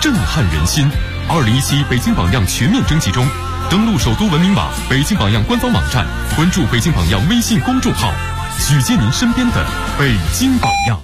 震撼人心。2017北京榜样全面征集中，登录首都文明网、北京榜样官方网站，关注北京榜样微信公众号，举荐您身边的北京榜样。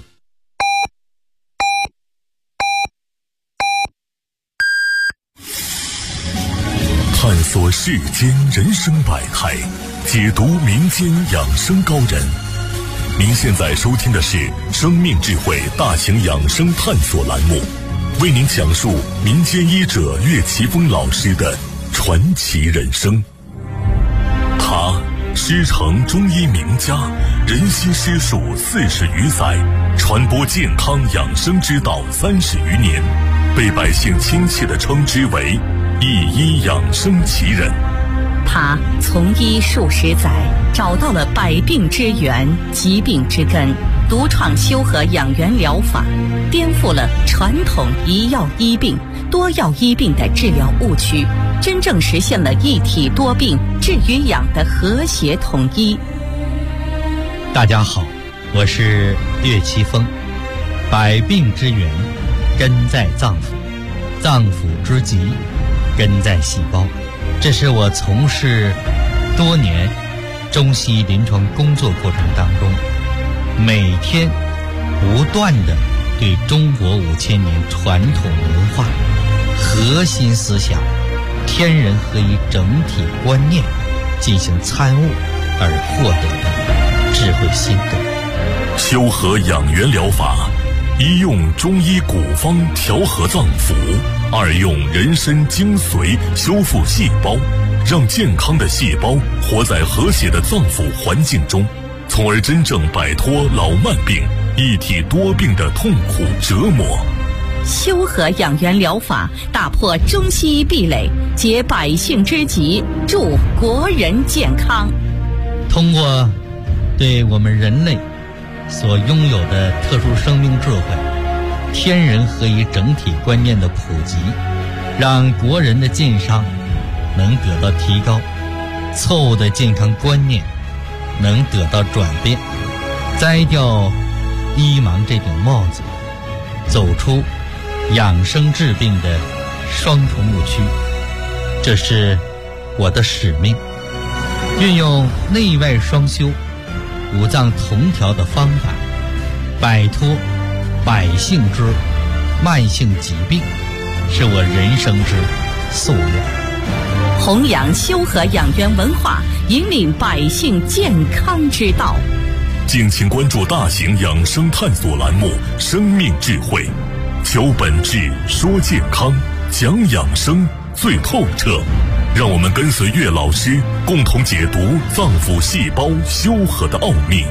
探索世间人生百态，解读民间养生高人。您现在收听的是生命智慧大型养生探索栏目，为您讲述民间医者岳奇峰老师的传奇人生。他师承中医名家，人心师术40余载，传播健康养生之道30余年，被百姓亲切地称之为一医养生奇人。 他从医数十载，找到了百病之源、疾病之根，独创修和养元疗法，颠覆了传统一药医病、多药医病的治疗误区，真正实现了一体多病、治与养的和谐统一。 大家好，我是岳奇峰。百病之源根在脏腑，脏腑之疾根在细胞。这是我从事多年中西医临床工作过程当中，每天不断地对中国5000年传统文化核心思想天人合一整体观念进行参悟而获得的智慧心得。 修和养元疗法，一用中医古方调和脏腑，二用人参精髓修复细胞，让健康的细胞活在和谐的脏腑环境中，从而真正摆脱老慢病、一体多病的痛苦折磨。 修和养元疗法打破中西医壁垒，解百姓之急，助国人健康。 通过对我们人类所拥有的特殊生命智慧、天人合一整体观念的普及，让国人的健康能得到提高，错误的健康观念能得到转变，摘掉医盲这顶帽子，走出养生治病的双重误区。这是我的使命，运用内外双修、五脏同调的方法，摆脱百姓之慢性疾病，是我人生之夙愿。 弘扬修和养元文化，引领百姓健康之道。 敬请关注大型养生探索栏目《生命智慧》，求本质，说健康，讲养生最透彻。让我们跟随岳老师，共同解读脏腑细胞修和的奥秘。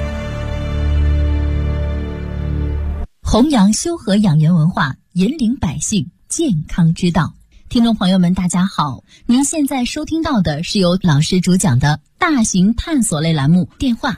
弘扬修和养元文化，引领百姓健康之道。听众朋友们大家好，您现在收听到的是由老师主讲的大型探索类栏目，电话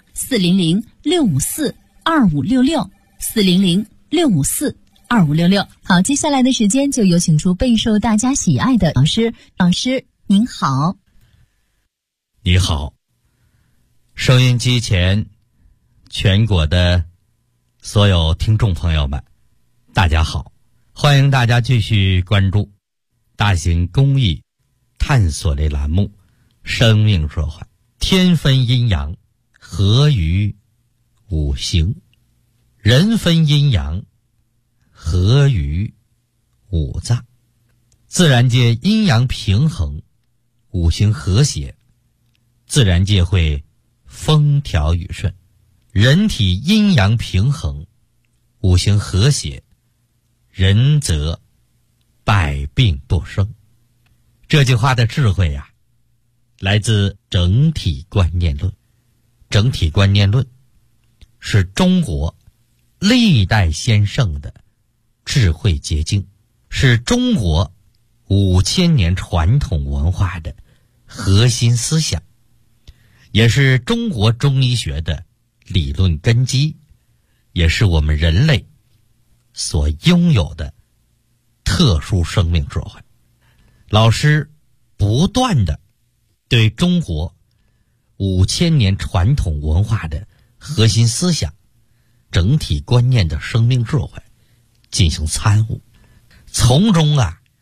400-654-2566 400-654-2566。好，接下来的时间就有请出备受大家喜爱的老师。老师您好。 你好，收音机前全国的所有听众朋友们大家好，欢迎大家继续关注大型公益探索类栏目《生命说话》，天分阴阳，合于五行；人分阴阳，合于五脏。自然界阴阳平衡，五行和谐，自然界会风调雨顺；人体阴阳平衡，五行和谐，人则百病不生。这句话的智慧呀，来自整体观念论。整体观念论是中国历代先圣的智慧结晶，是中国5000年传统文化的核心思想，也是中国中医学的理论根基，也是我们人类所拥有的特殊生命智慧。老师不断的对中国5000年传统文化的核心思想、整体观念的生命智慧进行参悟，从中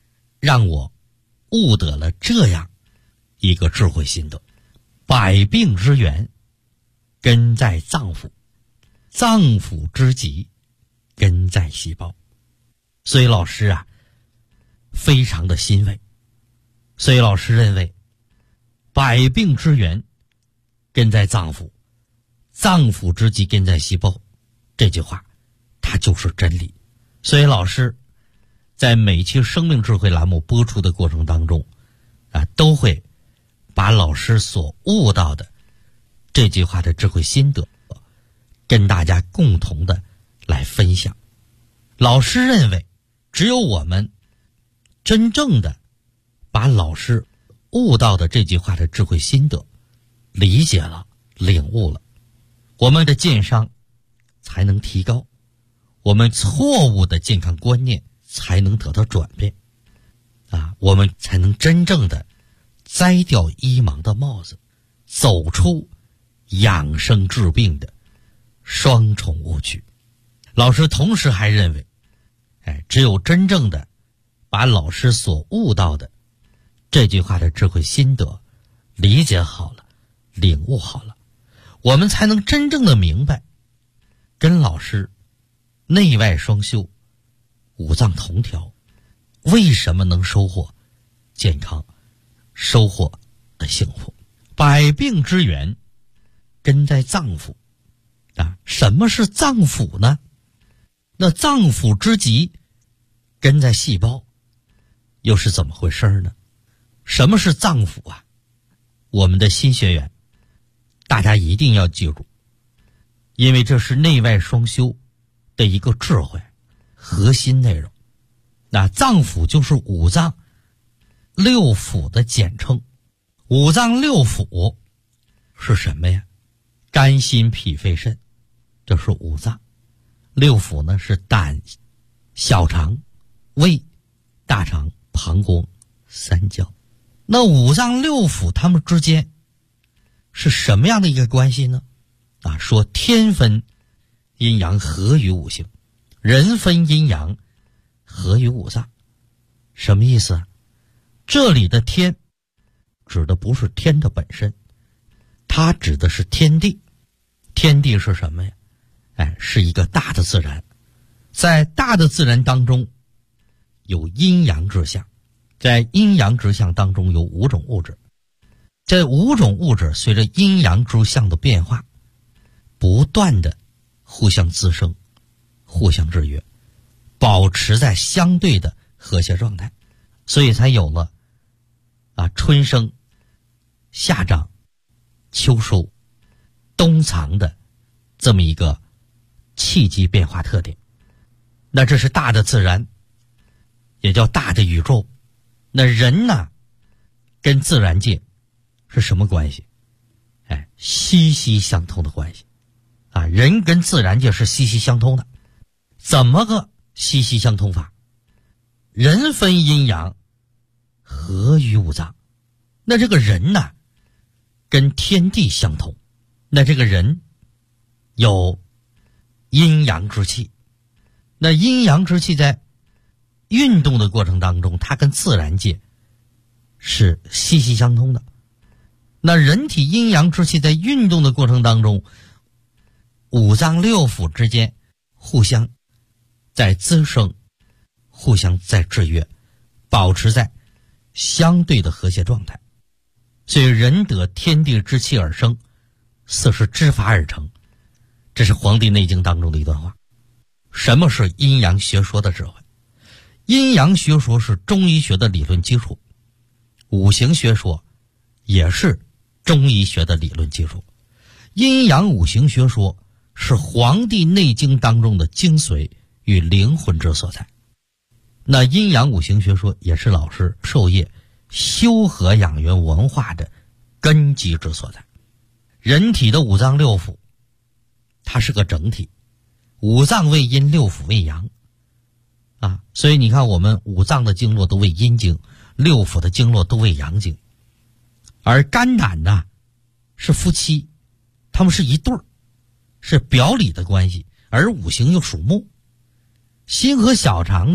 让我悟得了这样一个智慧心得：百病之源根在脏腑，脏腑之疾根在细胞。所以老师啊非常的欣慰。所以老师认为百病之源根在脏腑，脏腑之疾根在细胞，这句话它就是真理。所以老师在每期生命智慧栏目播出的过程当中都会把老师所悟到的这句话的智慧心得跟大家共同的来分享。老师认为只有我们真正的把老师悟到的这句话的智慧心得理解了、领悟了，我们的健商才能提高，我们错误的健康观念才能得到转变我们才能真正的摘掉医盲的帽子，走出养生治病的双重误区。老师同时还认为只有真正的把老师所悟到的这句话的智慧心得理解好了、领悟好了，我们才能真正的明白跟老师内外双修、五脏同调为什么能收获健康、收获的幸福。百病之源根在脏腑什么是脏腑呢？那脏腑之疾根在细胞，又是怎么回事呢？什么是脏腑我们的新学员大家一定要记住，因为这是内外双修的一个智慧核心内容。那脏腑就是五脏六腑的简称。五脏六腑是什么呀？肝心脾肺肾，这是五脏。六腑呢是胆、小肠、胃、大肠、膀胱、三焦。那五脏六腑它们之间是什么样的一个关系呢？说天分阴阳合于五行，人分阴阳合于五脏。什么意思这里的天指的不是天的本身，它指的是天地。天地是什么呀？是一个大的自然。在大的自然当中有阴阳之象，在阴阳之象当中有五种物质。这五种物质随着阴阳之象的变化不断的互相滋生、互相制约，保持在相对的和谐状态，所以才有了春生、夏长、秋收、冬藏的这么一个气机变化特点。那这是大的自然，也叫大的宇宙。那人呢跟自然界是什么关系？息息相通的关系人跟自然界是息息相通的。怎么个息息相通法？人分阴阳合于五脏。那这个人呢跟天地相通，那这个人有阴阳之气。那阴阳之气在运动的过程当中，它跟自然界是息息相通的。那人体阴阳之气在运动的过程当中，五脏六腑之间互相在滋生，互相在制约，保持在相对的和谐状态。所以人得天地之气而生，四时之法而成，这是《黄帝内经》当中的一段话。什么是阴阳学说的智慧？阴阳学说是中医学的理论基础，五行学说也是中医学的理论基础。阴阳五行学说是《黄帝内经》当中的精髓与灵魂之所在。那阴阳五行学说也是老师授业修和养元文化的根基之所在。人体的五脏六腑它是个整体，五脏为阴，六腑为阳所以你看我们五脏的经络都为阴经，六腑的经络都为阳经。而肝胆呢是夫妻，他们是一对儿，是表里的关系，而五行又属木。心和小肠呢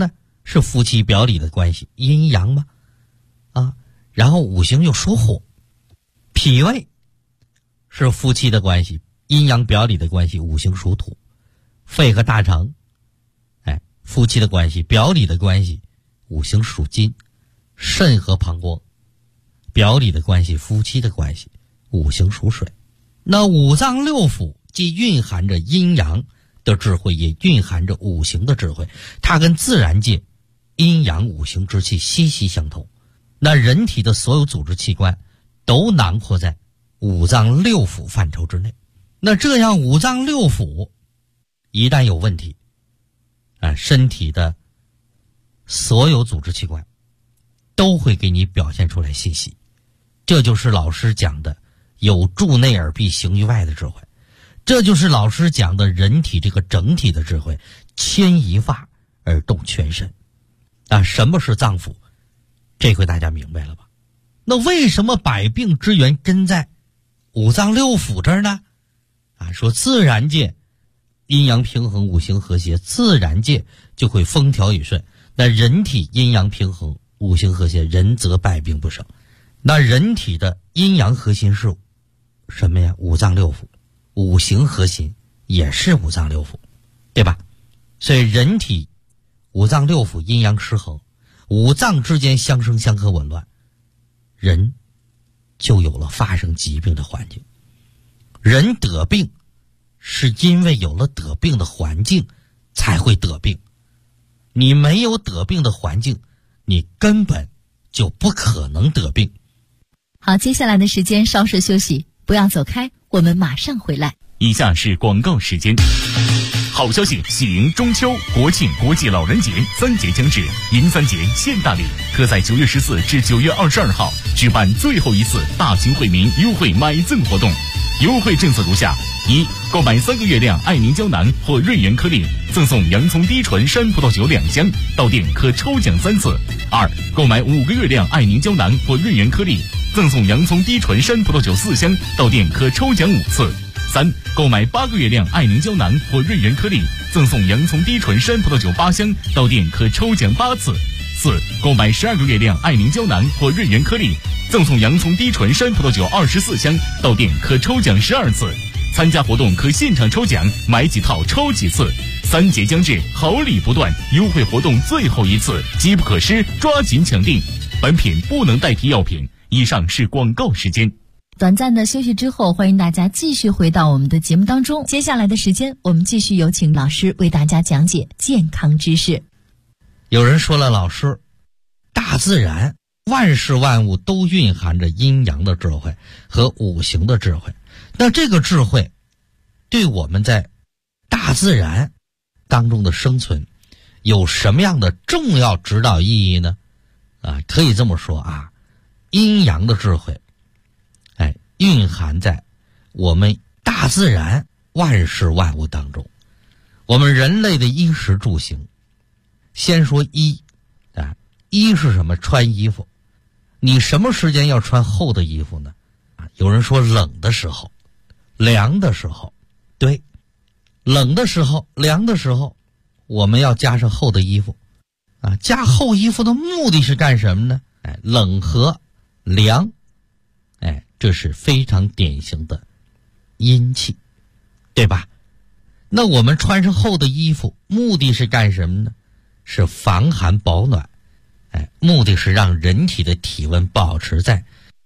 是夫妻表里的关系，阴阳吗？然后五行又属火，脾胃是夫妻的关系，阴阳表里的关系，五行属土。肺和大肠，夫妻的关系，表里的关系，五行属金。肾和膀胱，表里的关系，夫妻的关系，五行属水。那五脏六腑既蕴含着阴阳的智慧，也蕴含着五行的智慧，它跟自然界阴阳五行之气息息相通。那人体的所有组织器官都囊括在五脏六腑范畴之内。那这样五脏六腑一旦有问题，身体的所有组织器官都会给你表现出来信息。这就是老师讲的有助内而必行于外的智慧，这就是老师讲的人体这个整体的智慧，牵一发而动全身。什么是脏腑？这回大家明白了吧？那为什么百病之源根在五脏六腑这儿呢？说自然界阴阳平衡，五行和谐，自然界就会风调雨顺。那人体阴阳平衡，五行和谐，人则百病不生。那人体的阴阳核心是什么呀？五脏六腑，五行核心也是五脏六腑，对吧？所以人体五脏六腑阴阳失衡，五脏之间相生相克紊乱，人就有了发生疾病的环境。人得病是因为有了得病的环境才会得病，你没有得病的环境，你根本就不可能得病。 好，接下来的时间稍事休息，不要走开，我们马上回来。 以下是广告时间。好消息，喜迎中秋、国庆、国际老人节3节将至，迎3节现大礼，特在9月14至9月22号举办最后一次大型惠民优惠买赠活动。优惠政策如下：一、购买3个月亮爱凝胶囊或润元颗粒，赠送洋葱低醇山葡萄酒2箱，到店可抽奖3次；二、购买5个月亮爱凝胶囊或润元颗粒，赠送洋葱低醇山葡萄酒4箱，到店可抽奖5次；三、购买8个月亮爱凝胶囊或润元颗粒，赠送洋葱低醇山葡萄酒8箱，到店可抽奖8次；四、购买12个月亮爱凝胶囊或润元颗粒，赠送洋葱低醇山葡萄酒24箱，到店可抽奖12次。参加活动可现场抽奖，买几套抽几次。3节将至，好礼不断，优惠活动最后一次，机不可失，抓紧抢订。本品不能代替药品。以上是广告时间。 短暂的休息之后，欢迎大家继续回到我们的节目当中。接下来的时间，我们继续有请老师为大家讲解健康知识。 有人说了，老师，大自然万事万物都蕴含着阴阳的智慧和五行的智慧，那这个智慧对我们在大自然当中的生存有什么样的重要指导意义呢？可以这么说阴阳的智慧蕴含在我们大自然万事万物当中。我们人类的衣食住行，先说衣衣是什么？穿衣服。你什么时间要穿厚的衣服呢？有人说冷的时候，凉的时候。对，冷的时候，凉的时候，我们要加上厚的衣服加厚衣服的目的是干什么呢？冷和凉这是非常典型的阴气，对吧？那我们穿上厚的衣服目的是干什么呢？是防寒保暖，目的是让人体的体温保持在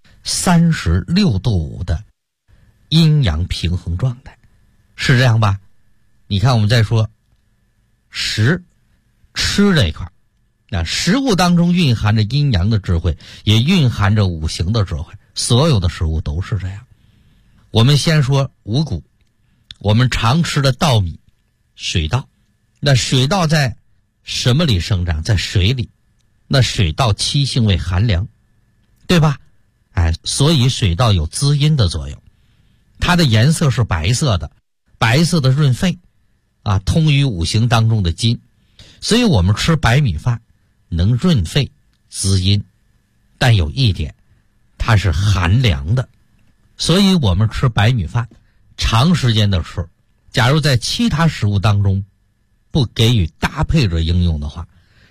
36度5的阴阳平衡状态，是这样吧？你看我们再说吃这一块，食物当中蕴含着阴阳的智慧，也蕴含着五行的智慧，所有的食物都是这样。我们先说五谷，我们常吃的稻米，水稻。那水稻在什么里生长？在水里。那水稻七性为寒凉，对吧？所以水稻有滋阴的作用。它的颜色是白色的，白色的润肺通于五行当中的金。所以我们吃白米饭能润肺滋阴，但有一点，它是寒凉的。所以我们吃白米饭长时间的吃，假如在其他食物当中不给予搭配着应用的话，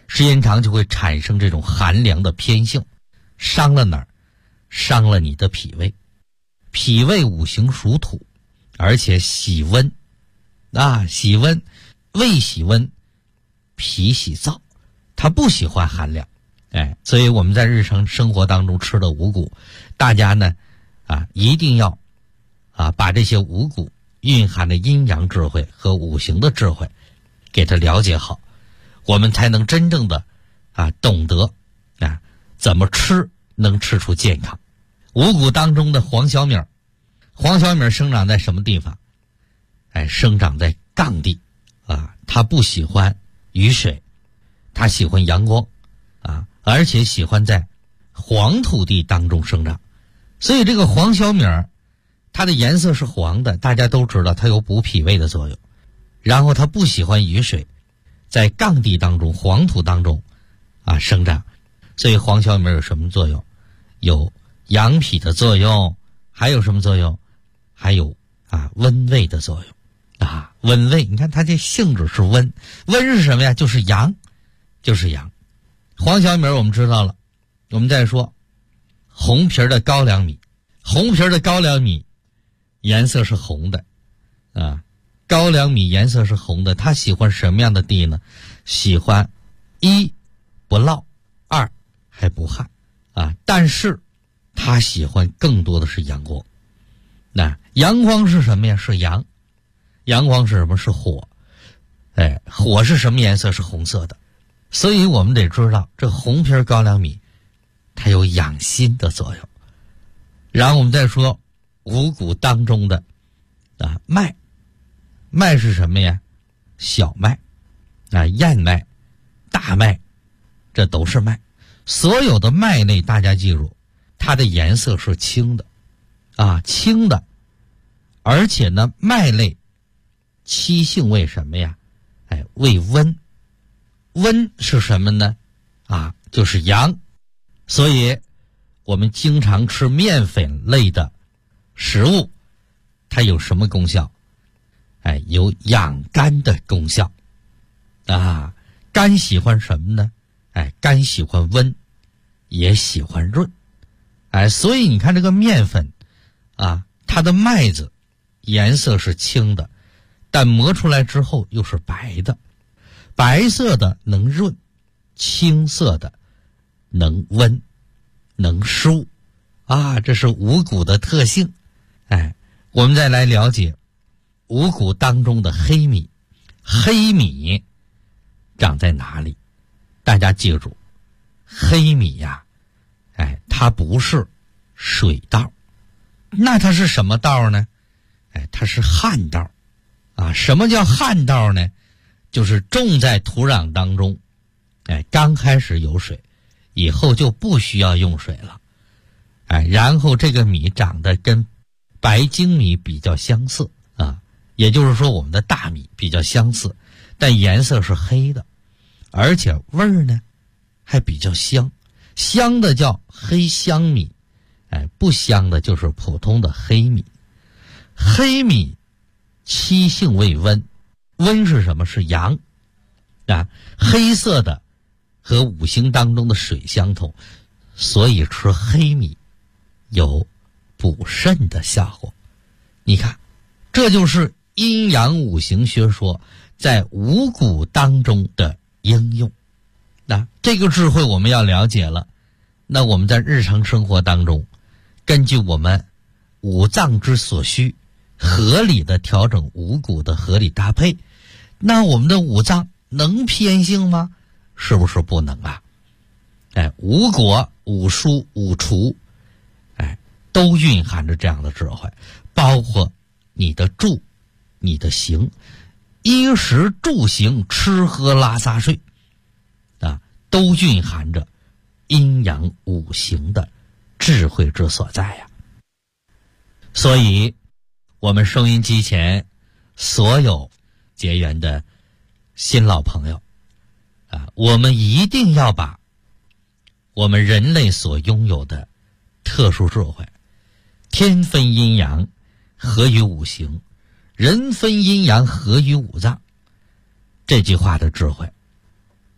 时间长就会产生这种寒凉的偏性，伤了哪儿？伤了你的脾胃。脾胃五行属土，而且喜温喜温，胃喜温，脾喜燥，它不喜欢寒凉。所以我们在日常生活当中吃的五谷，大家呢一定要把这些五谷蕴含的阴阳智慧和五行的智慧给它了解好，我们才能真正的懂得怎么吃能吃出健康。五谷当中的黄小米，黄小米生长在什么地方？生长在杠地它不喜欢雨水，它喜欢阳光而且喜欢在黄土地当中生长。所以这个黄小米它的颜色是黄的，大家都知道它有补脾胃的作用。然后它不喜欢雨水，在杠地当中黄土当中生长。所以黄小米有什么作用？有养脾的作用，还有什么作用？还有温胃的作用温胃。你看它这性质是温，温是什么呀？就是阳，就是阳。黄小米我们知道了，我们再说红皮的高粱米。红皮的高粱米颜色是红的高粱米颜色是红的，它喜欢什么样的地呢？喜欢一不涝，二还不旱但是它喜欢更多的是阳光。阳光是什么呀？是阳。阳光是什么？是火。火是什么颜色？是红色的。所以我们得知道这红皮高粱米它有养心的作用。然后我们再说五谷当中的麦。麦是什么呀？小麦燕麦、大麦，这都是麦。所有的麦类大家记住，它的颜色是青的青的。而且呢麦类七性为什么呀？为温。温是什么呢？就是阳。所以我们经常吃面粉类的食物，它有什么功效？有养肝的功效肝喜欢什么呢？肝喜欢温，也喜欢润。所以你看这个面粉它的麦子颜色是青的，但磨出来之后又是白的。白色的能润，青色的能温，能疏这是五谷的特性。我们再来了解五谷当中的黑米。黑米长在哪里？大家记住，黑米它不是水稻，那它是什么稻呢？它是旱稻什么叫旱稻呢？就是种在土壤当中刚开始有水，以后就不需要用水了然后这个米长得跟白精米比较相似也就是说我们的大米比较相似，但颜色是黑的，而且味儿呢还比较香。香的叫黑香米不香的就是普通的黑米。黑米七性为温，温是什么？是阳黑色的和五行当中的水相同，所以吃黑米有补肾的效果。你看，这就是阴阳五行学说在五谷当中的应用。这个智慧我们要了解了，那我们在日常生活当中根据我们五脏之所需，合理的调整五谷的合理搭配，那我们的五脏能偏性吗？是不是不能五果、五蔬、五畜都蕴含着这样的智慧，包括你的住、你的行，衣食住行、吃喝拉撒睡都蕴含着阴阳五行的智慧之所在所以我们收音机前所有结缘的新老朋友我们一定要把我们人类所拥有的特殊智慧，天分阴阳合于五行，人分阴阳合于五脏，这句话的智慧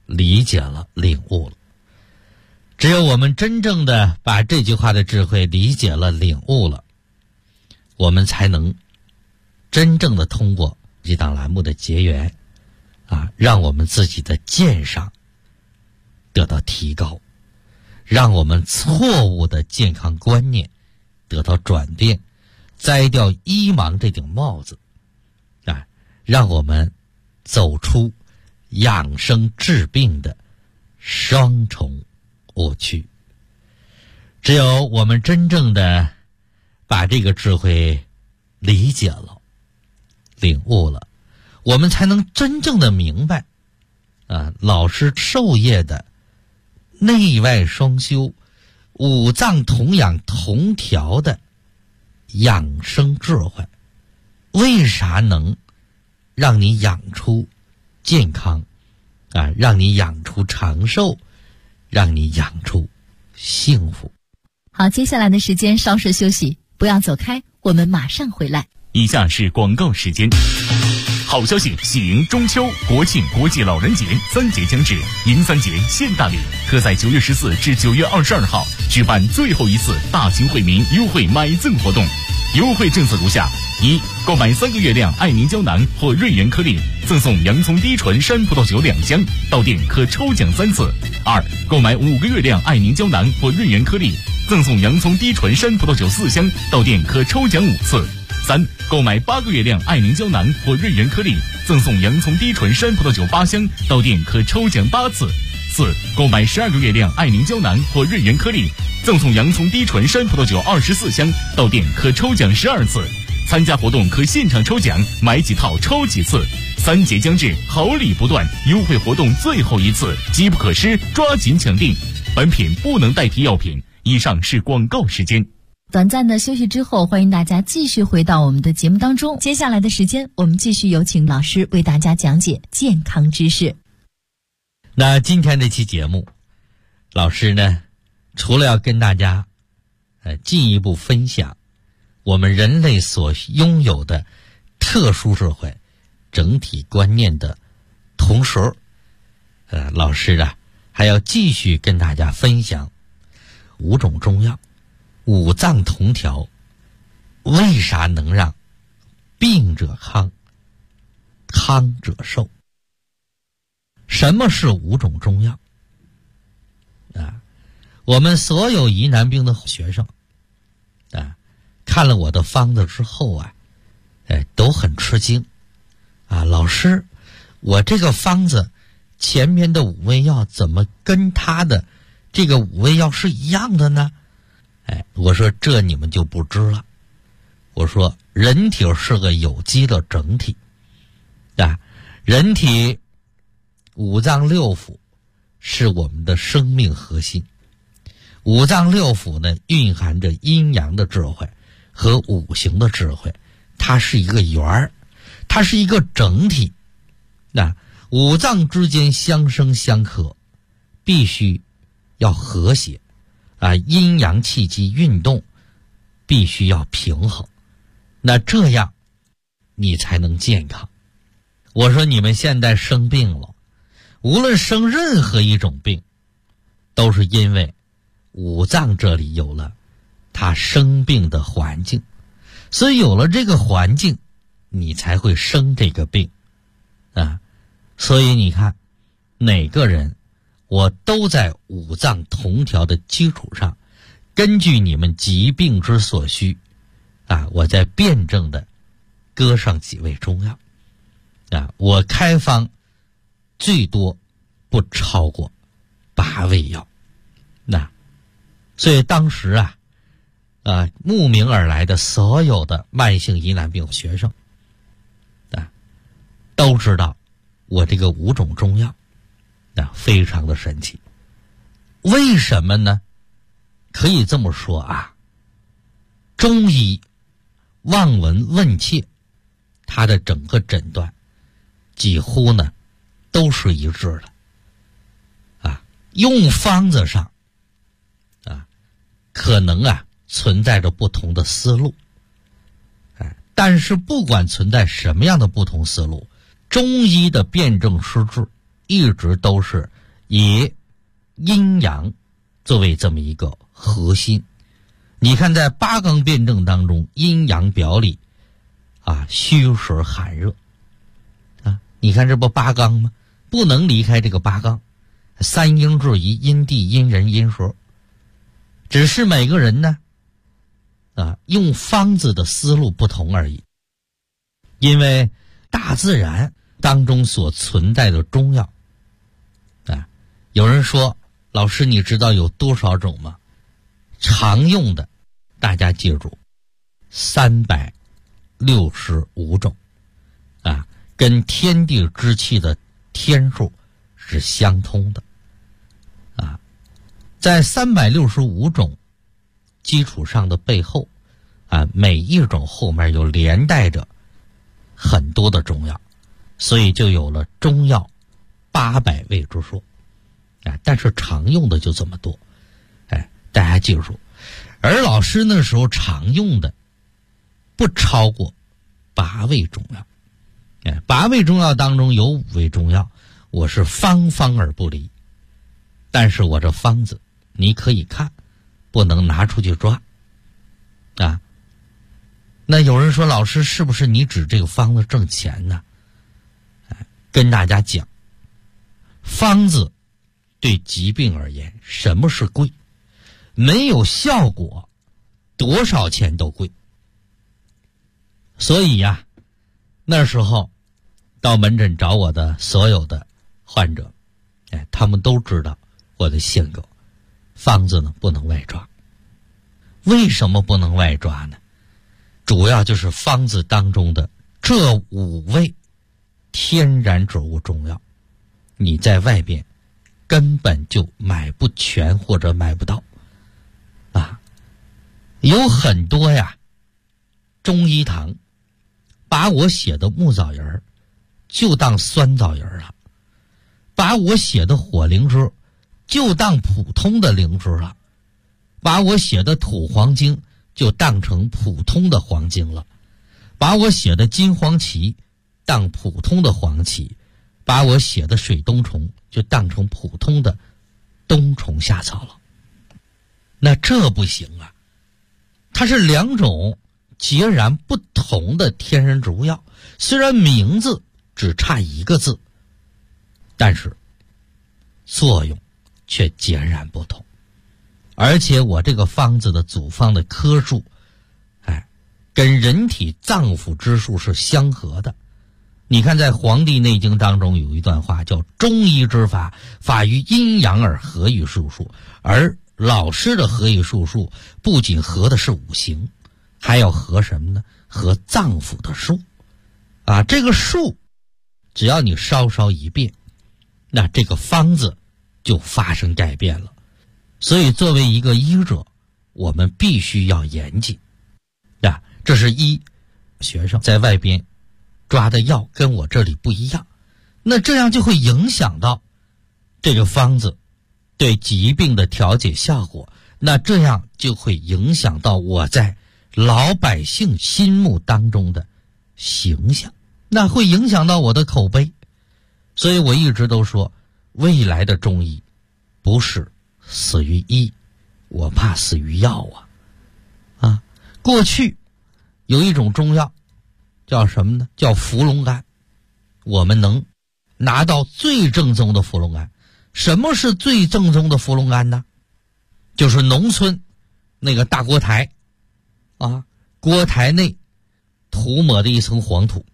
理解了、领悟了。只有我们真正的把这句话的智慧理解了、领悟了，我们才能真正的通过这档栏目的结缘让我们自己的鉴赏得到提高，让我们错误的健康观念得到转变，摘掉医盲这顶帽子让我们走出养生治病的双重误区。只有我们真正的把这个智慧理解了、领悟了，我们才能真正的明白老师授业的内外双修、五脏同养同调的养生智慧，为啥能让你养出健康让你养出长寿，让你养出幸福。 好，接下来的时间稍事休息，不要走开，我们马上回来。 以下是广告时间。好消息，喜迎中秋、国庆、国际老人节3节将至，迎3节现大礼，特在9月14至9月22号举办最后一次大型惠民优惠买赠活动。优惠政策如下：一、购买3个月亮爱凝胶囊或瑞元颗粒，赠送洋葱低醇山葡萄酒2箱，到店可抽奖3次；二、购买5个月亮爱凝胶囊或瑞元颗粒，赠送洋葱低醇山葡萄酒4箱，到店可抽奖5次；三、购买8个月亮爱凝胶囊或瑞元颗粒，赠送洋葱低醇山葡萄酒8箱，到店可抽奖8次；四、购买12个月亮爱凝胶囊或瑞元颗粒，赠送洋葱低醇山葡萄酒24箱，到店可抽奖12次。参加活动可现场抽奖，买几套抽几次。3节将至，好礼不断，优惠活动最后一次，机不可失，抓紧抢订。本品不能代替药品。以上是广告时间。 短暂的休息之后，欢迎大家继续回到我们的节目当中。接下来的时间，我们继续有请老师为大家讲解健康知识。 那今天这期节目，老师呢，除了要跟大家进一步分享我们人类所拥有的特殊智慧、整体观念的同时，老师还要继续跟大家分享5种中药，五脏同调，为啥能让病者康，康者寿？什么是5种中药我们所有疑难病的学生看了我的方子之后都很吃惊老师，我这个方子前面的5味药怎么跟他的这个5味药是一样的呢？我说这你们就不知了。我说人体是个有机的整体人体5脏6腑是我们的生命核心。5脏6腑呢，蕴含着阴阳的智慧和五行的智慧，它是一个圆儿，它是一个整体。5脏之间相生相克，必须要和谐阴阳气机运动必须要平衡，那这样你才能健康。我说你们现在生病了，无论生任何一种病，都是因为5脏这里有了它生病的环境，所以有了这个环境，你才会生这个病所以你看哪个人，我都在5脏同调的基础上，根据你们疾病之所需我在辩证的搁上几味中药我开方最多不超过8味药所以当时慕名而来的所有的慢性疑难病学生都知道我这个5种中药非常的神奇。为什么呢？可以这么说中医望闻问切，它的整个诊断几乎呢都是一致的用方子上可能存在着不同的思路但是不管存在什么样的不同思路，中医的辩证施治一直都是以阴阳作为这么一个核心。你看在八纲辩证当中，阴阳表里虚实寒热你看这不八纲吗？不能离开这个八纲，三阴制宜，阴地阴人阴蛇。只是每个人呢用方子的思路不同而已。因为大自然当中所存在的中药有人说，老师你知道有多少种吗？常用的大家记住365种跟天地之气的天数是相通的在365种基础上的背后每一种后面又连带着很多的中药，所以就有了中药800味之说但是常用的就这么多大家记住。而老师那时候常用的不超过8味中药8味中药当中有5味中药我是方方而不离，但是我这方子你可以看，不能拿出去抓那有人说，老师是不是你指这个方子挣钱呢？跟大家讲，方子对疾病而言什么是贵？没有效果多少钱都贵。所以那时候到门诊找我的所有的患者他们都知道我的性格，方子呢不能外抓。为什么不能外抓呢？主要就是方子当中的这5味天然植物中药，你在外边根本就买不全或者买不到有很多中医堂把我写的木枣仁就当酸枣仁了，把我写的火灵芝就当普通的灵芝了，把我写的土黄精就当成普通的黄精了，把我写的金黄芪当普通的黄芪，把我写的水冬虫就当成普通的冬虫夏草了。那这不行它是2种截然不同的天然植物药，虽然名字只差1个字，但是作用却截然不同。而且我这个方子的组方的科数跟人体脏腑之数是相合的。你看在《黄帝内经》当中有一段话叫中医之法，法于阴阳而合于术数。而老师的合于术数不仅合的是5行，还要合什么呢？合脏腑的数这个数只要你稍稍一变，那这个方子就发生改变了。所以作为一个医者，我们必须要严谨这是学生在外边抓的药跟我这里不一样，那这样就会影响到这个方子对疾病的调节效果，那这样就会影响到我在老百姓心目当中的形象，那会影响到我的口碑。所以我一直都说，未来的中医不是死于医，我怕死于药过去有一种中药叫什么呢？叫伏龙干。我们能拿到最正宗的伏龙干。什么是最正宗的伏龙干呢？就是农村那个大锅台锅台内涂抹的一层黄土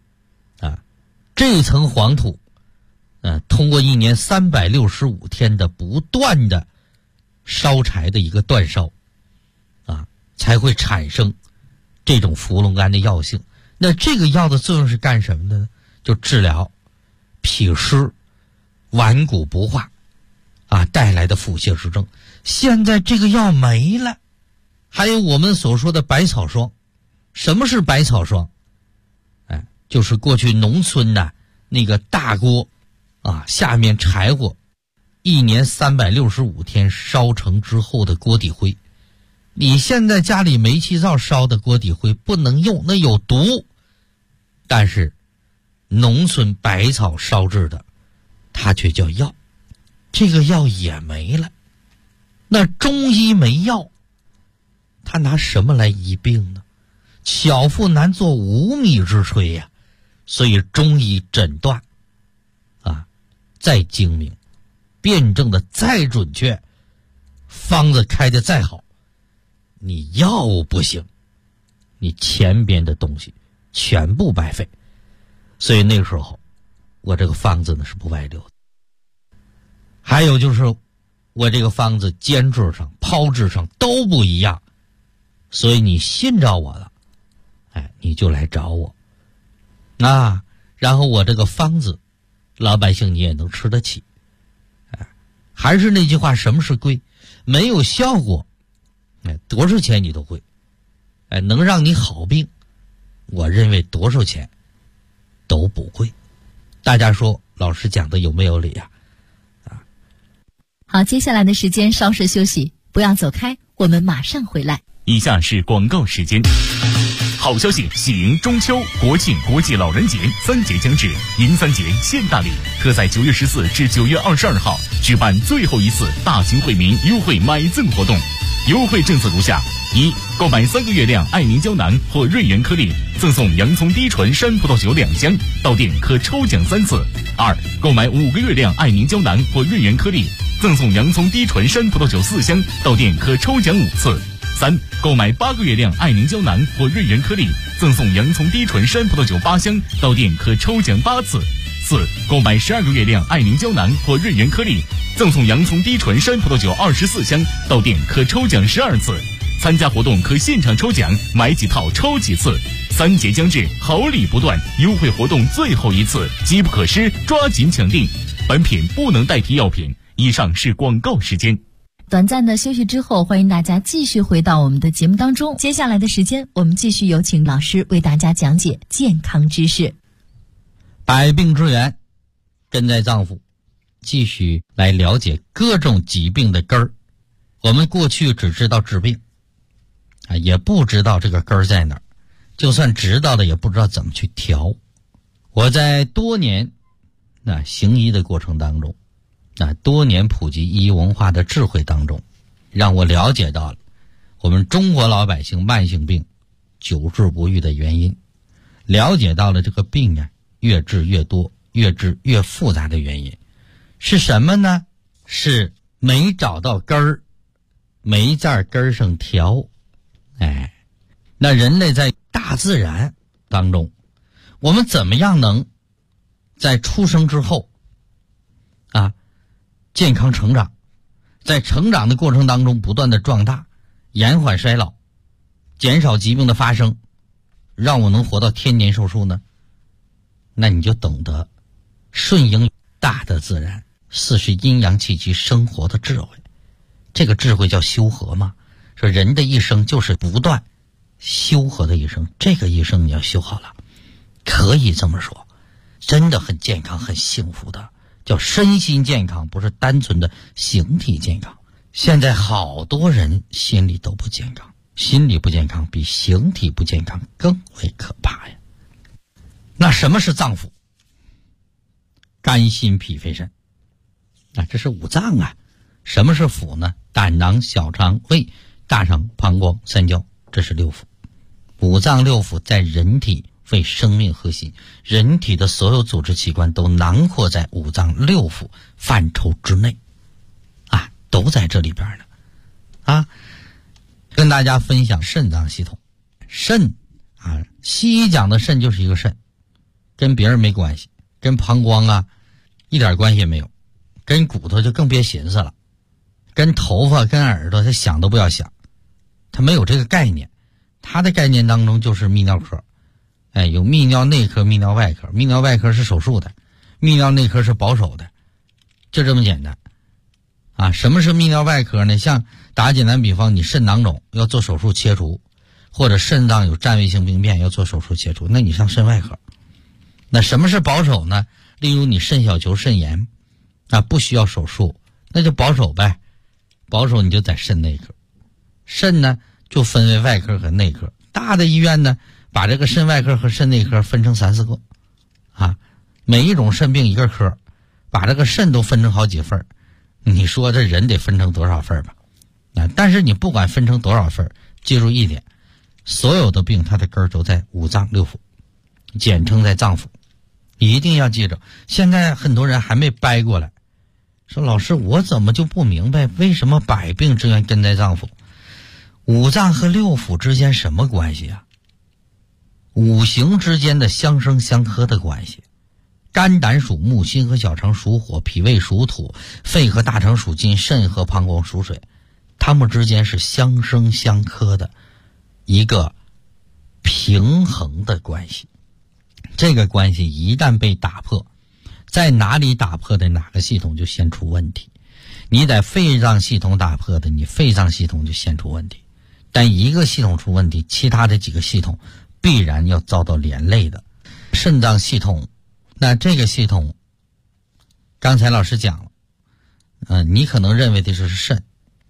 这层黄土通过1年365天的不断的烧柴的一个煅烧才会产生这种伏龙干的药性。那这个药的作用是干什么的呢？就治疗脾湿顽固不化带来的腹泻之症。现在这个药没了。还有我们所说的百草霜。什么是百草霜？就是过去农村那个大锅下面柴火1年365天烧成之后的锅底灰。你现在家里煤气灶烧的锅底灰不能用，那有毒。但是农村百草烧制的它却叫药这个药也没了。那中医没药，他拿什么来医病呢？巧妇难做无米之炊呀。所以中医诊断再精明，辩证的再准确，方子开的再好，你药不行，你前边的东西全部白费。所以那个时候我这个方子呢是不外流的。还有就是我这个方子煎制上炮制上都不一样。所以你信着我了，你就来找我然后我这个方子老百姓你也能吃得起。还是那句话，什么是贵？没有效果多少钱你都贵。能让你好病，我认为多少钱都不贵。大家说老师讲的有没有理啊？ 好，接下来的时间稍事休息，不要走开，我们马上回来。 以下是广告时间。好消息，喜迎中秋、国庆、国际老人节3节将至，迎3节现大礼，特在9月14至9月22号举办最后一次大型惠民优惠买赠活动。优惠政策如下：一、购买3个月亮爱凝胶囊或瑞元颗粒，赠送洋葱低醇山葡萄酒2箱，到店可抽奖3次；二、购买5个月亮爱凝胶囊或瑞元颗粒，赠送洋葱低醇山葡萄酒4箱，到店可抽奖5次；三、购买8个月亮爱凝胶囊或瑞元颗粒，赠送洋葱低醇山葡萄酒8箱，到店可抽奖8次；四、购买12个月亮爱凝胶囊或瑞元颗粒，赠送洋葱低醇山葡萄酒24箱，到店可抽奖12次。参加活动可现场抽奖，买几套抽几次。3节将至，好礼不断，优惠活动最后一次，机不可失，抓紧抢订。本品不能代替药品。以上是广告时间。 短暂的休息之后，欢迎大家继续回到我们的节目当中。接下来的时间，我们继续有请老师为大家讲解健康知识。 百病之源根在脏腑，继续来了解各种疾病的根儿。我们过去只知道治病也不知道这个根儿在哪儿，就算知道了也不知道怎么去调。我在多年行医的过程当中，多年普及医文化的智慧当中，让我了解到了我们中国老百姓慢性病久治不愈的原因，了解到了这个病越治越多，越治越复杂的原因是什么呢？是没找到根儿，没在根儿上调。那人类在大自然当中，我们怎么样能在出生之后健康成长，在成长的过程当中不断的壮大，延缓衰老，减少疾病的发生，让我能活到天年寿寿呢？那你就懂得顺应大的自然，40阴阳气机生活的智慧。这个智慧叫修和嘛，说人的一生就是不断修和的一生，这个一生你要修好了，可以这么说，真的很健康很幸福的，叫身心健康，不是单纯的形体健康。现在好多人心理都不健康，心理不健康比形体不健康更为可怕呀。那什么是脏腑？肝心脾肺肾这是五脏啊。什么是腑呢？胆囊、小肠、胃、大肠、膀胱、三焦，这是六腑。五脏六腑在人体为生命核心，人体的所有组织器官都囊括在五脏六腑范畴之内都在这里边呢跟大家分享肾脏系统。肾西医讲的肾就是一个肾，跟别人没关系，跟膀胱一点关系也没有，跟骨头就更别寻思了，跟头发跟耳朵他想都不要想，他没有这个概念。他的概念当中就是泌尿科，有泌尿内科、泌尿外科。泌尿外科是手术的，泌尿内科是保守的，就这么简单什么是泌尿外科呢？像打简单比方，你肾囊肿要做手术切除，或者肾脏有占位性病变要做手术切除，那你上肾外科。那什么是保守呢？例如你肾小球肾炎不需要手术，那就保守呗，保守你就在肾内科。肾呢就分为外科和内科，大的医院呢把这个肾外科和肾内科分成3、4个每一种肾病一个科，把这个肾都分成好几份， 你说这人得分成多少份吧？但是你不管分成多少份，记住一点，所有的病它的根儿都在五脏六腑，简称在脏腑。你一定要记着，现在很多人还没掰过来，说老师我怎么就不明白为什么百病之源根在脏腑？五脏和六腑之间什么关系啊？五行之间的相生相克的关系。肝胆属木，心和小肠属火，脾胃属土，肺和大肠属金，肾和膀胱属水，它们之间是相生相克的一个平衡的关系。这个关系一旦被打破，在哪里打破的哪个系统就先出问题。你在肺脏系统打破的，你肺脏系统就先出问题。但一个系统出问题，其他的几个系统必然要遭到连累的。肾脏系统，那这个系统刚才老师讲了，你可能认为的是肾，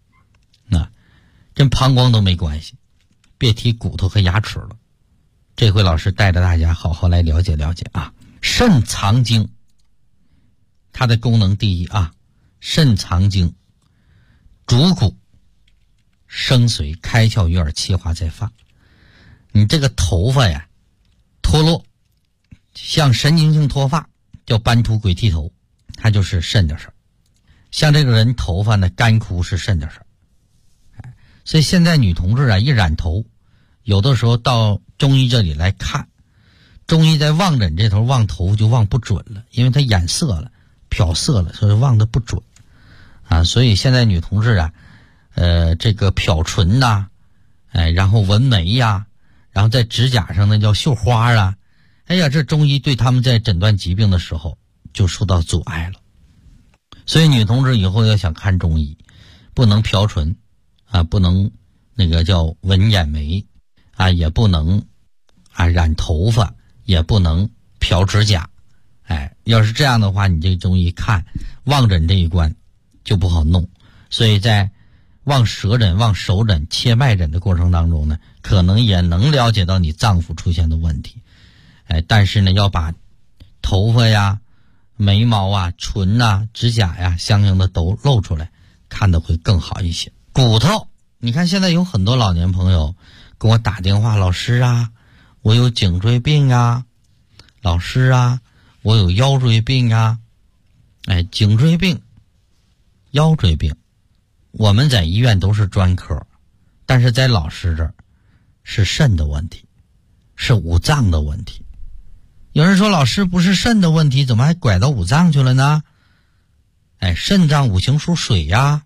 跟膀胱都没关系，别提骨头和牙齿了。这回老师带着大家好好来了解了解啊。肾藏精，它的功能第一啊，肾藏精，主骨生髓，开窍于耳，气化在发。你这个头发呀脱落，像神经性脱发叫斑秃鬼剃头，它就是肾的事儿。像这个人头发呢干枯是肾的事儿。所以现在女同志啊一染头，有的时候到中医这里来看，中医在望诊这头望头就望不准了，因为它染色了漂色了，所以望得不准啊。所以现在女同志啊这个漂唇呐，然后纹眉呀，然后在指甲上呢叫绣花啊，哎呀，这中医对他们在诊断疾病的时候就受到阻碍了。所以女同志以后要想看中医，不能漂唇啊，不能那个叫纹眼眉啊，也不能染头发，也不能漂指甲。要是这样的话，你这中医看望诊这一关就不好弄。所以在望舌诊、望手诊、切脉诊的过程当中呢，可能也能了解到你脏腑出现的问题。但是呢，要把头发呀、眉毛啊、唇啊、指甲呀相应的都露出来，看得会更好一些。骨头，你看现在有很多老年朋友跟我打电话，老师啊，我有颈椎病啊，老师啊，我有腰椎病啊。颈椎病、腰椎病我们在医院都是专科，但是在老师这儿是肾的问题，是五脏的问题。有人说老师不是肾的问题，怎么还拐到五脏去了呢？肾脏五行属水呀，